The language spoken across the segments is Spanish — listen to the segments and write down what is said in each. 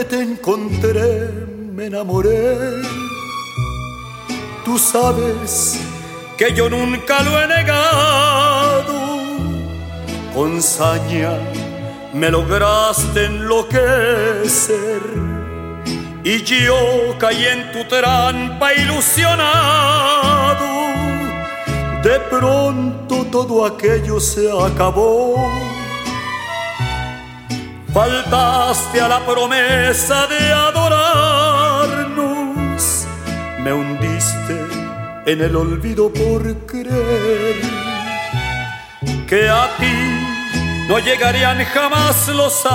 que te encontré me enamoré. Tú sabes que yo nunca lo he negado. Con saña me lograste enloquecer y yo caí en tu trampa ilusionado. De pronto todo aquello se acabó. Faltaste a la promesa de adorarnos. Me hundiste en el olvido por creer que a ti no llegarían jamás los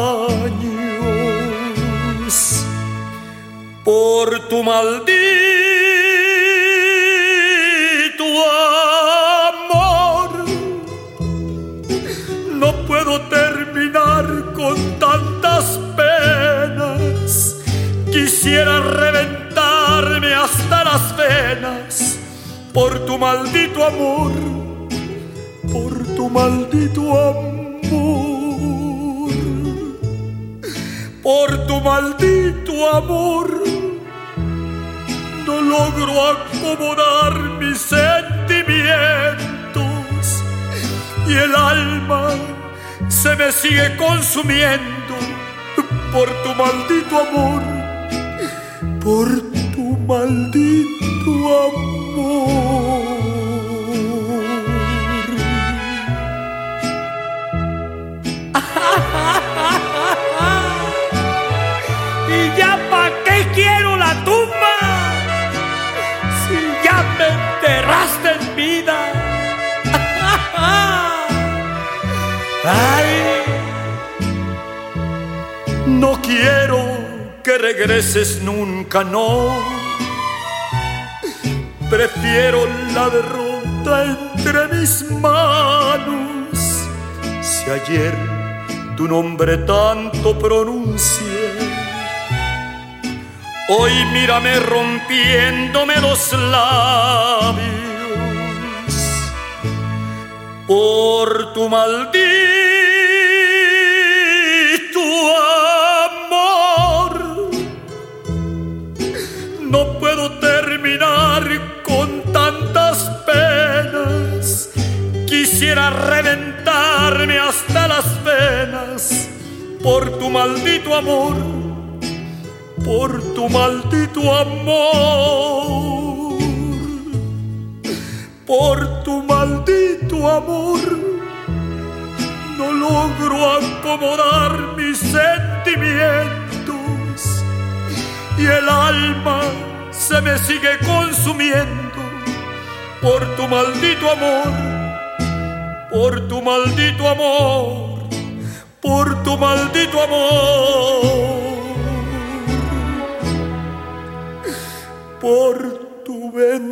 años. Por tu maldito amor no puedo terminar con tantas penas. Quisiera reventarme hasta las venas por tu maldito amor, por tu maldito amor, por tu maldito amor. No logro acomodar mis sentimientos y el alma se me sigue consumiendo por tu maldito amor, por tu maldito amor. ¿Y ya pa' qué quiero la tumba? Si ya me enterraste en vida. Ay. No quiero que regreses nunca, no. Prefiero la derrota entre mis manos. Si ayer tu nombre tanto pronuncié, hoy mírame rompiéndome los labios por tu maldito amor. No puedo terminar con tantas penas. Quisiera reventarme hasta las venas por tu maldito amor, por tu maldito amor, por tu maldito amor. No logro acomodar mis sentimientos y el alma se me sigue consumiendo por tu maldito amor, por tu maldito amor, por tu maldito amor, por tu bendito